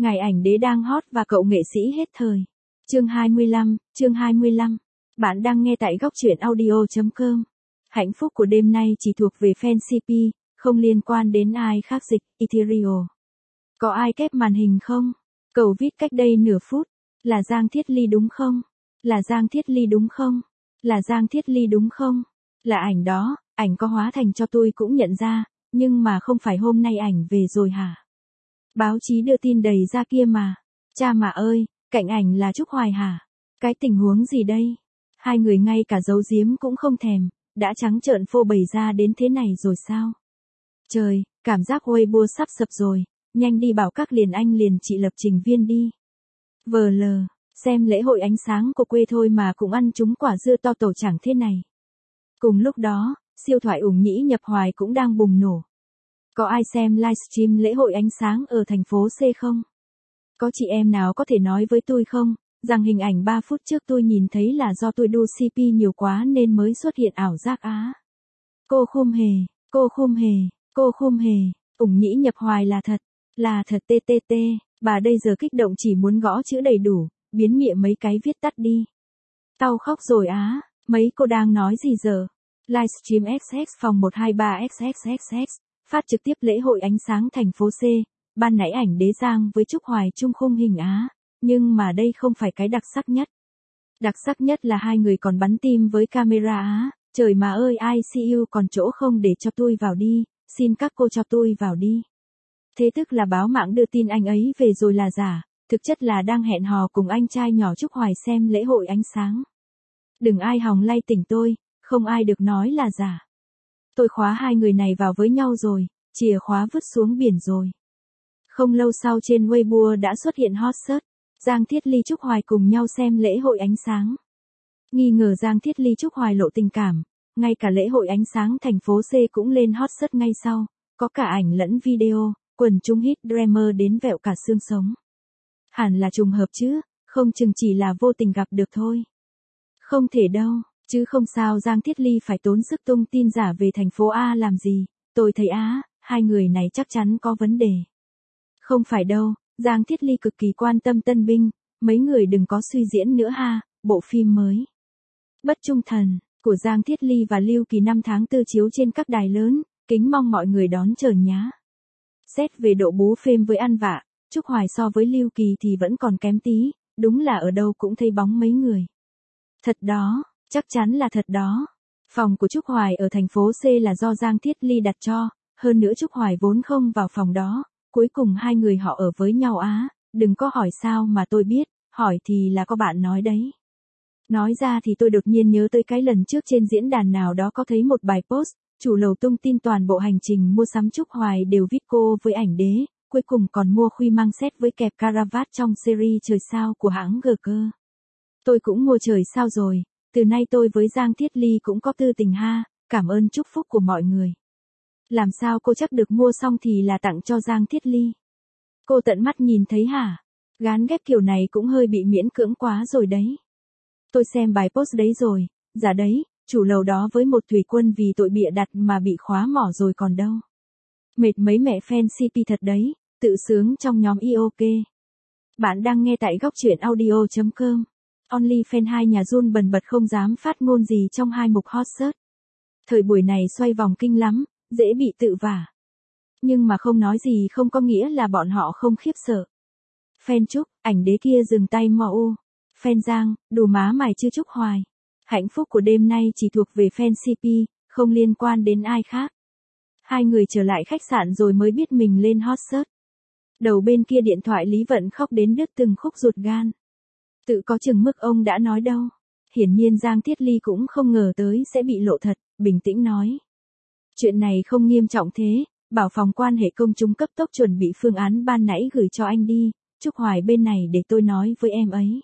Ngày ảnh đế đang hot và cậu nghệ sĩ hết thời. Chương 25. Bạn đang nghe tại góc truyện audio.com. Hạnh phúc của đêm nay chỉ thuộc về fan CP, không liên quan đến ai khác. Dịch Ethereal. Có ai kép màn hình không? Cầu viết cách đây nửa phút. Là Giang Thiết Ly đúng không? Là Giang Thiết Ly đúng không? Là Giang Thiết Ly đúng không? Là ảnh đó, ảnh có hóa thành cho tôi cũng nhận ra, nhưng mà không phải hôm nay ảnh về rồi hả? Báo chí đưa tin đầy ra kia mà. Cha mà ơi, cạnh ảnh là Trúc Hoài hả? Cái tình huống gì đây? Hai người ngay cả giấu giếm cũng không thèm, đã trắng trợn phô bày ra đến thế này rồi sao? Trời, cảm giác Weibo sắp sập rồi, nhanh đi bảo các liền anh liền chị lập trình viên đi. VL, xem lễ hội ánh sáng của quê thôi mà cũng ăn trúng quả dưa to tổ chẳng thế này. Cùng lúc đó, siêu thoại Ủng Nhĩ Nhập Hoài cũng đang bùng nổ. Có ai xem livestream lễ hội ánh sáng ở thành phố C không? Có chị em nào có thể nói với tôi không, rằng hình ảnh 3 phút trước tôi nhìn thấy là do tôi đu CP nhiều quá nên mới xuất hiện ảo giác á? Cô khum hề, Ủng Nhĩ Nhập Hoài là thật TTT, bà đây giờ kích động chỉ muốn gõ chữ đầy đủ, biến mịa mấy cái viết tắt đi. Tao khóc rồi á, mấy cô đang nói gì giờ? Livestream XX phòng 123XXXX. Phát trực tiếp lễ hội ánh sáng thành phố C, ban nãy ảnh đế Giang với Trúc Hoài chung khung hình á, nhưng mà đây không phải cái đặc sắc nhất. Đặc sắc nhất là hai người còn bắn tim với camera á, trời mà ơi ICU còn chỗ không để cho tôi vào đi, xin các cô cho tôi vào đi. Thế tức là báo mạng đưa tin anh ấy về rồi là giả, thực chất là đang hẹn hò cùng anh trai nhỏ Trúc Hoài xem lễ hội ánh sáng. Đừng ai hòng lay tỉnh tôi, không ai được nói là giả. Tôi khóa hai người này vào với nhau rồi, chìa khóa vứt xuống biển rồi. Không lâu sau trên Weibo đã xuất hiện hot search, Giang Thiết Ly Trúc Hoài cùng nhau xem lễ hội ánh sáng. Nghi ngờ Giang Thiết Ly Trúc Hoài lộ tình cảm, ngay cả lễ hội ánh sáng thành phố C cũng lên hot search ngay sau, có cả ảnh lẫn video, quần chúng hit dreamer đến vẹo cả xương sống. Hẳn là trùng hợp chứ, không chừng chỉ là vô tình gặp được thôi. Không thể đâu. Chứ không sao Giang Thiết Ly phải tốn sức tung tin giả về thành phố A làm gì, tôi thấy hai người này chắc chắn có vấn đề. Không phải đâu, Giang Thiết Ly cực kỳ quan tâm tân binh, mấy người đừng có suy diễn nữa ha, bộ phim mới. Bất Trung Thần, của Giang Thiết Ly và Lưu Kỳ 5 tháng 4 chiếu trên các đài lớn, kính mong mọi người đón chờ nhá. Xét về độ bú phêm với ăn vạ, Trúc Hoài so với Lưu Kỳ thì vẫn còn kém tí, đúng là ở đâu cũng thấy bóng mấy người. Thật đó. Chắc chắn là thật đó. Phòng của Trúc Hoài ở thành phố C là do Giang Thiết Ly đặt cho, hơn nữa Trúc Hoài vốn không vào phòng đó, cuối cùng hai người họ ở với nhau á, đừng có hỏi sao mà tôi biết, hỏi thì là có bạn nói đấy. Nói ra thì tôi đột nhiên nhớ tới cái lần trước trên diễn đàn nào đó có thấy một bài post, chủ lầu tung tin toàn bộ hành trình mua sắm Trúc Hoài đều viết cô với ảnh đế, cuối cùng còn mua khuy mang set với kẹp caravat trong series Trời Sao của hãng G cơ. Tôi cũng mua Trời Sao rồi. Từ nay tôi với Giang Thiết Ly cũng có tư tình ha, cảm ơn chúc phúc của mọi người. Làm sao cô chắc được mua xong thì là tặng cho Giang Thiết Ly? Cô tận mắt nhìn thấy hả? Gán ghép kiểu này cũng hơi bị miễn cưỡng quá rồi đấy. Tôi xem bài post đấy rồi, dạ đấy, chủ lầu đó với một thủy quân vì tội bịa đặt mà bị khóa mỏ rồi còn đâu. Mệt mấy mẹ fan CP thật đấy, tự sướng trong nhóm IOK. Bạn đang nghe tại góc truyện audio.com. OnlyFans 2 nhà run bần bật không dám phát ngôn gì trong hai mục hot search. Thời buổi này xoay vòng kinh lắm, dễ bị tự vả. Nhưng mà không nói gì không có nghĩa là bọn họ không khiếp sợ. Fan Trúc, ảnh đế kia dừng tay mò u. Fan Giang, đủ má mày chứ Trúc Hoài. Hạnh phúc của đêm nay chỉ thuộc về fan CP, không liên quan đến ai khác. Hai người trở lại khách sạn rồi mới biết mình lên hot search. Đầu bên kia điện thoại Lý Vận khóc đến đứt từng khúc ruột gan. Tự có chừng mức ông đã nói đâu. Hiển nhiên Giang Thiết Ly cũng không ngờ tới sẽ bị lộ thật, bình tĩnh nói. Chuyện này không nghiêm trọng thế, bảo phòng quan hệ công chúng cấp tốc chuẩn bị phương án ban nãy gửi cho anh đi, Trúc Hoài bên này để tôi nói với em ấy.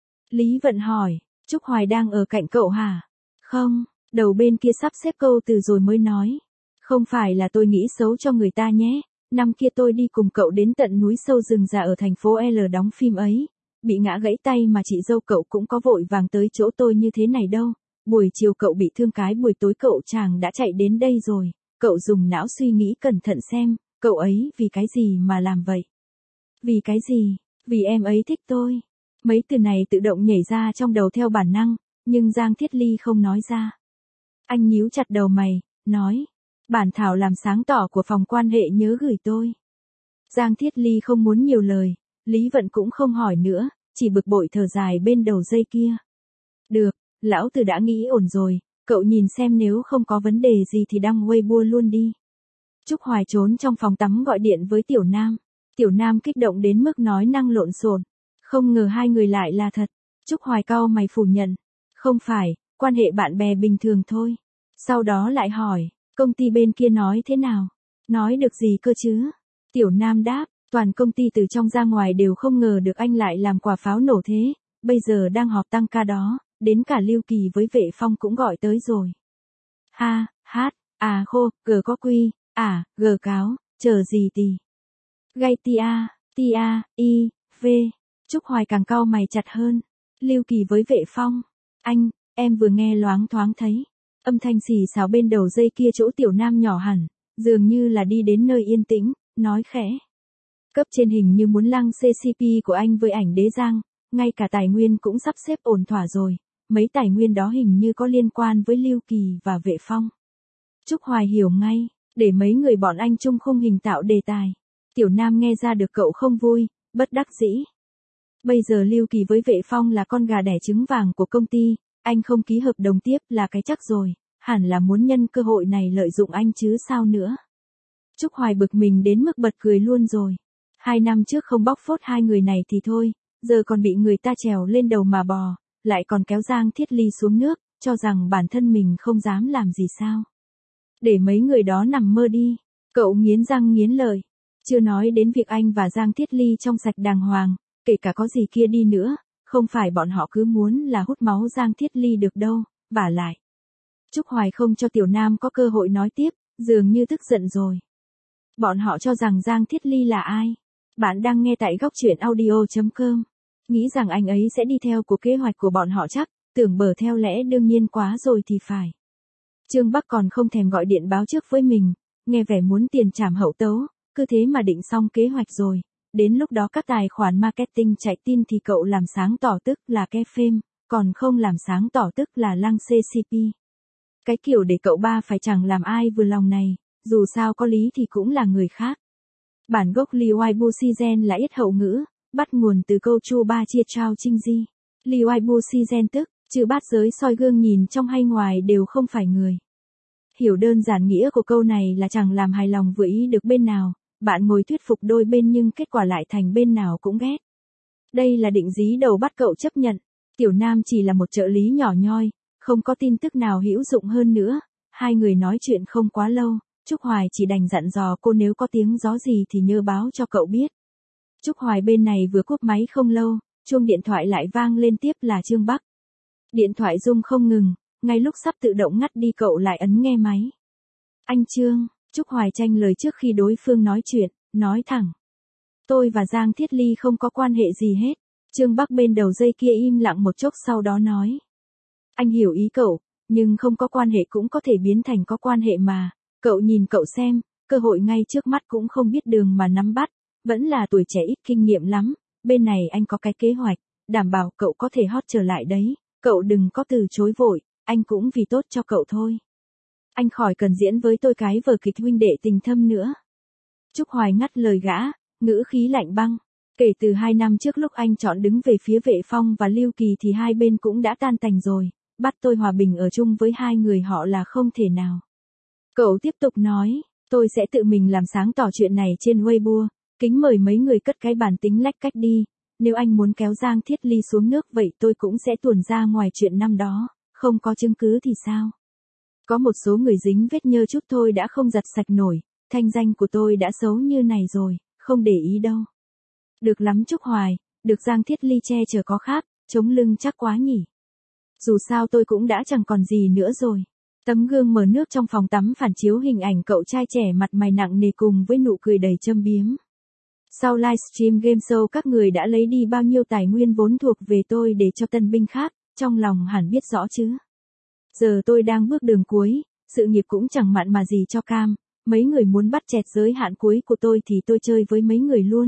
Lý Vận hỏi, Trúc Hoài đang ở cạnh cậu hả? Không, đầu bên kia sắp xếp câu từ rồi mới nói. Không phải là tôi nghĩ xấu cho người ta nhé, năm kia tôi đi cùng cậu đến tận núi sâu rừng già ở thành phố L đóng phim ấy. Bị ngã gãy tay mà chị dâu cậu cũng có vội vàng tới chỗ tôi như thế này đâu. Buổi chiều cậu bị thương cái buổi tối cậu chàng đã chạy đến đây rồi. Cậu dùng não suy nghĩ cẩn thận xem, cậu ấy vì cái gì mà làm vậy. Vì cái gì? Vì em ấy thích tôi. Mấy từ này tự động nhảy ra trong đầu theo bản năng, nhưng Giang Thiết Ly không nói ra. Anh nhíu chặt đầu mày, nói. Bản thảo làm sáng tỏ của phòng quan hệ nhớ gửi tôi. Giang Thiết Ly không muốn nhiều lời, Lý Vận cũng không hỏi nữa, chỉ bực bội thở dài bên đầu dây kia. Được, lão tử đã nghĩ ổn rồi, cậu nhìn xem nếu không có vấn đề gì thì đăng Weibo luôn đi. Trúc Hoài trốn trong phòng tắm gọi điện với Tiểu Nam. Tiểu Nam kích động đến mức nói năng lộn xộn. Không ngờ hai người lại là thật. Trúc Hoài cau mày phủ nhận. Không phải, quan hệ bạn bè bình thường thôi. Sau đó lại hỏi, công ty bên kia nói thế nào? Nói được gì cơ chứ? Tiểu Nam đáp, toàn công ty từ trong ra ngoài đều không ngờ được anh lại làm quả pháo nổ thế. Bây giờ đang họp tăng ca đó, đến cả Lưu Kỳ với Vệ Phong cũng gọi tới rồi. Ha, hát, à khô, g có quy, à, g cáo, chờ gì tì. Gây tia, i, v. Trúc Hoài càng cau mày chặt hơn. Lưu Kỳ với Vệ Phong. Anh, em vừa nghe loáng thoáng thấy. Âm thanh xì xào bên đầu dây kia chỗ Tiểu Nam nhỏ hẳn, dường như là đi đến nơi yên tĩnh, nói khẽ. Cấp trên hình như muốn lăng CCP của anh với ảnh Đế Giang, ngay cả tài nguyên cũng sắp xếp ổn thỏa rồi, mấy tài nguyên đó hình như có liên quan với Lưu Kỳ và Vệ Phong. Trúc Hoài hiểu ngay, để mấy người bọn anh chung khung hình tạo đề tài. Tiểu Nam nghe ra được cậu không vui, bất đắc dĩ. Bây giờ Lưu Kỳ với Vệ Phong là con gà đẻ trứng vàng của công ty, anh không ký hợp đồng tiếp là cái chắc rồi, hẳn là muốn nhân cơ hội này lợi dụng anh chứ sao nữa. Trúc Hoài bực mình đến mức bật cười luôn rồi. 2 năm trước không bóc phốt hai người này thì thôi, giờ còn bị người ta trèo lên đầu mà bò, lại còn kéo Giang Thiết Ly xuống nước, cho rằng bản thân mình không dám làm gì sao. Để mấy người đó nằm mơ đi, cậu nghiến răng nghiến lợi. Chưa nói đến việc anh và Giang Thiết Ly trong sạch đàng hoàng, kể cả có gì kia đi nữa, không phải bọn họ cứ muốn là hút máu Giang Thiết Ly được đâu, vả lại. Trúc Hoài không cho Tiểu Nam có cơ hội nói tiếp, dường như tức giận rồi. Bọn họ cho rằng Giang Thiết Ly là ai? Bạn đang nghe tại góc truyện audio.com. Nghĩ rằng anh ấy sẽ đi theo của kế hoạch của bọn họ chắc, tưởng bở theo lẽ đương nhiên quá rồi thì phải. Trương Bắc còn không thèm gọi điện báo trước với mình, nghe vẻ muốn tiền trảm hậu tấu, cứ thế mà định xong kế hoạch rồi. Đến lúc đó các tài khoản marketing chạy tin thì cậu làm sáng tỏ tức là ke phêm, còn không làm sáng tỏ tức là lăng CCP. Cái kiểu để cậu ba phải chẳng làm ai vừa lòng này, dù sao có lý thì cũng là người khác. Bản gốc Liwai Busizen là yết hậu ngữ, bắt nguồn từ câu Chu Ba Chia Trao Trinh Di. Liwai Busizen tức, chữ bát giới soi gương nhìn trong hay ngoài đều không phải người. Hiểu đơn giản nghĩa của câu này là chẳng làm hài lòng vừa ý được bên nào, bạn ngồi thuyết phục đôi bên nhưng kết quả lại thành bên nào cũng ghét. Đây là định dí đầu bắt cậu chấp nhận. Tiểu Nam chỉ là một trợ lý nhỏ nhoi, không có tin tức nào hữu dụng hơn nữa. Hai người nói chuyện không quá lâu, Trúc Hoài chỉ đành dặn dò cô nếu có tiếng gió gì thì nhớ báo cho cậu biết. Trúc Hoài bên này vừa cúp máy không lâu, chuông điện thoại lại vang lên tiếp là Trương Bắc. Điện thoại rung không ngừng, ngay lúc sắp tự động ngắt đi cậu lại ấn nghe máy. Anh Trương, Trúc Hoài tranh lời trước khi đối phương nói chuyện, nói thẳng. Tôi và Giang Thiết Ly không có quan hệ gì hết. Trương Bắc bên đầu dây kia im lặng một chốc sau đó nói. Anh hiểu ý cậu, nhưng không có quan hệ cũng có thể biến thành có quan hệ mà. Cậu nhìn cậu xem, cơ hội ngay trước mắt cũng không biết đường mà nắm bắt, vẫn là tuổi trẻ ít kinh nghiệm lắm. Bên này anh có cái kế hoạch, đảm bảo cậu có thể hot trở lại đấy. Cậu đừng có từ chối vội, anh cũng vì tốt cho cậu thôi. Anh khỏi cần diễn với tôi cái vở kịch huynh đệ tình thâm nữa. Trúc Hoài ngắt lời gã, ngữ khí lạnh băng. Kể từ 2 năm trước lúc anh chọn đứng về phía Vệ Phong và Lưu Kỳ thì hai bên cũng đã tan tành rồi, bắt tôi hòa bình ở chung với hai người họ là không thể nào. Cậu tiếp tục nói, tôi sẽ tự mình làm sáng tỏ chuyện này trên Weibo, kính mời mấy người cất cái bản tính lách cách đi, nếu anh muốn kéo Giang Thiết Ly xuống nước vậy tôi cũng sẽ tuồn ra ngoài chuyện năm đó, không có chứng cứ thì sao? Có một số người dính vết nhơ chút thôi đã không giặt sạch nổi, thanh danh của tôi đã xấu như này rồi, không để ý đâu. Được lắm Trúc Hoài, được Giang Thiết Ly che chở có khác, chống lưng chắc quá nhỉ. Dù sao tôi cũng đã chẳng còn gì nữa rồi. Tấm gương mở nước trong phòng tắm phản chiếu hình ảnh cậu trai trẻ mặt mày nặng nề cùng với nụ cười đầy châm biếm. Sau livestream game show các người đã lấy đi bao nhiêu tài nguyên vốn thuộc về tôi để cho tân binh khác, trong lòng hẳn biết rõ chứ. Giờ tôi đang bước đường cuối, sự nghiệp cũng chẳng mặn mà gì cho cam, mấy người muốn bắt chẹt giới hạn cuối của tôi thì tôi chơi với mấy người luôn,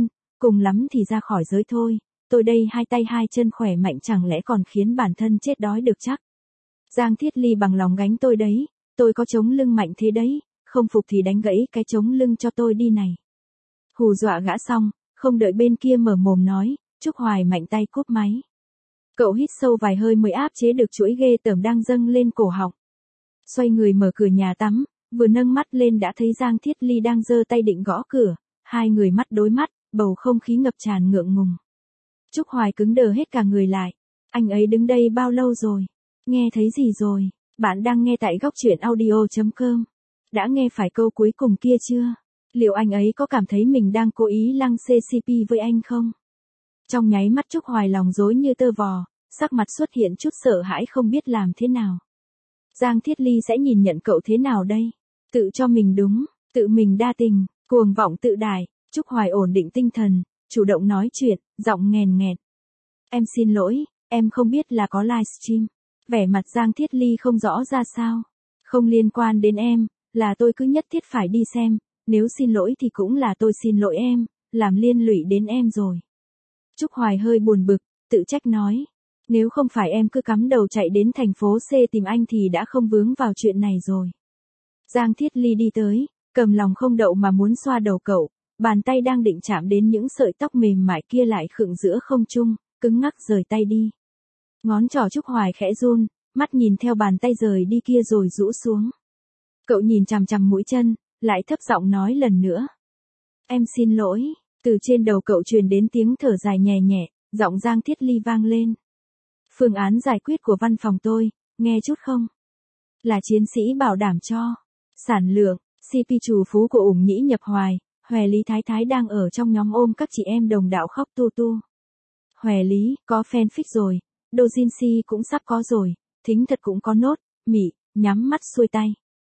cùng lắm thì ra khỏi giới thôi, tôi đây hai tay hai chân khỏe mạnh chẳng lẽ còn khiến bản thân chết đói được chắc. Giang Thiết Ly bằng lòng gánh tôi đấy, tôi có chống lưng mạnh thế đấy, không phục thì đánh gãy cái chống lưng cho tôi đi này. Hù dọa gã xong, không đợi bên kia mở mồm nói, Trúc Hoài mạnh tay cúp máy. Cậu hít sâu vài hơi mới áp chế được chuỗi ghê tởm đang dâng lên cổ họng. Xoay người mở cửa nhà tắm, vừa nâng mắt lên đã thấy Giang Thiết Ly đang giơ tay định gõ cửa, hai người mắt đối mắt, bầu không khí ngập tràn ngượng ngùng. Trúc Hoài cứng đờ hết cả người lại. Anh ấy đứng đây bao lâu rồi? Nghe thấy gì rồi? Bạn đang nghe tại góc truyện audio.com. Đã nghe phải câu cuối cùng kia chưa? Liệu anh ấy có cảm thấy mình đang cố ý lăng xê CP với anh không? Trong nháy mắt Trúc Hoài lòng rối như tơ vò, sắc mặt xuất hiện chút sợ hãi không biết làm thế nào. Giang Thiết Ly sẽ nhìn nhận cậu thế nào đây? Tự cho mình đúng, tự mình đa tình, cuồng vọng tự đại. Trúc Hoài ổn định tinh thần, chủ động nói chuyện, giọng nghèn nghẹt. Em xin lỗi, em không biết là có livestream. Vẻ mặt Giang Thiết Ly không rõ ra sao. Không liên quan đến em, là tôi cứ nhất thiết phải đi xem, nếu xin lỗi thì cũng là tôi xin lỗi em, làm liên lụy đến em rồi. Trúc Hoài hơi buồn bực, tự trách nói. Nếu không phải em cứ cắm đầu chạy đến thành phố C tìm anh thì đã không vướng vào chuyện này rồi. Giang Thiết Ly đi tới, cầm lòng không đậu mà muốn xoa đầu cậu, bàn tay đang định chạm đến những sợi tóc mềm mại kia lại khựng giữa không trung, cứng ngắc rời tay đi. Ngón trỏ Trúc Hoài khẽ run, mắt nhìn theo bàn tay rời đi kia rồi rũ xuống. Cậu nhìn chằm chằm mũi chân, lại thấp giọng nói lần nữa. Em xin lỗi, từ trên đầu cậu truyền đến tiếng thở dài nhẹ nhẹ, giọng Giang Thiết Ly vang lên. Phương án giải quyết của văn phòng tôi, nghe chút không? Là chiến sĩ bảo đảm cho sản lượng, CP trù phú của Ủng Nhĩ Nhập Hoài, Hòe Lý Thái Thái đang ở trong nhóm ôm các chị em đồng đạo khóc tu tu. Hòe Lý, có fanfic rồi, Dojinshi cũng sắp có rồi, Thính Thật cũng có nốt, Mị, nhắm mắt xuôi tay.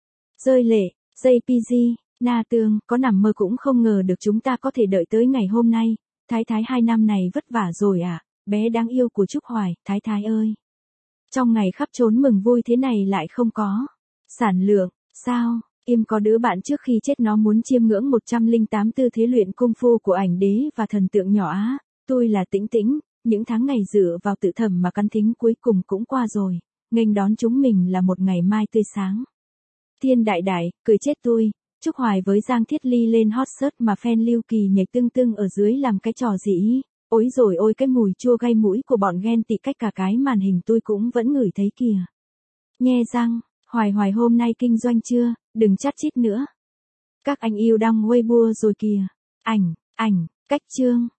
Rơi lệ, JPG, Na Tương, có nằm mơ cũng không ngờ được chúng ta có thể đợi tới ngày hôm nay, Thái Thái 2 năm này vất vả rồi à, bé đáng yêu của Trúc Hoài, Thái Thái ơi. Trong ngày khắp trốn mừng vui thế này lại không có sản lượng, sao? Im có đứa bạn trước khi chết nó muốn chiêm ngưỡng 108 tư thế luyện cung phu của ảnh đế và thần tượng nhỏ Á. Tôi là Tĩnh Tĩnh, những tháng ngày dựa vào tự thầm mà căn thính cuối cùng cũng qua rồi, nghênh đón chúng mình là một ngày mai tươi sáng. Thiên đại đại, cười chết tôi, Trúc Hoài với Giang Thiết Ly lên hot search mà fan Lưu Kỳ nhảy tưng tưng ở dưới làm cái trò gì. Ôi rồi ôi cái mùi chua gai mũi của bọn ghen tị cách cả cái màn hình tôi cũng vẫn ngửi thấy kìa. Nghe răng, Hoài hôm nay kinh doanh chưa, đừng chát chít nữa. Các anh yêu đăng Weibo rồi kìa. Ảnh, cách chương.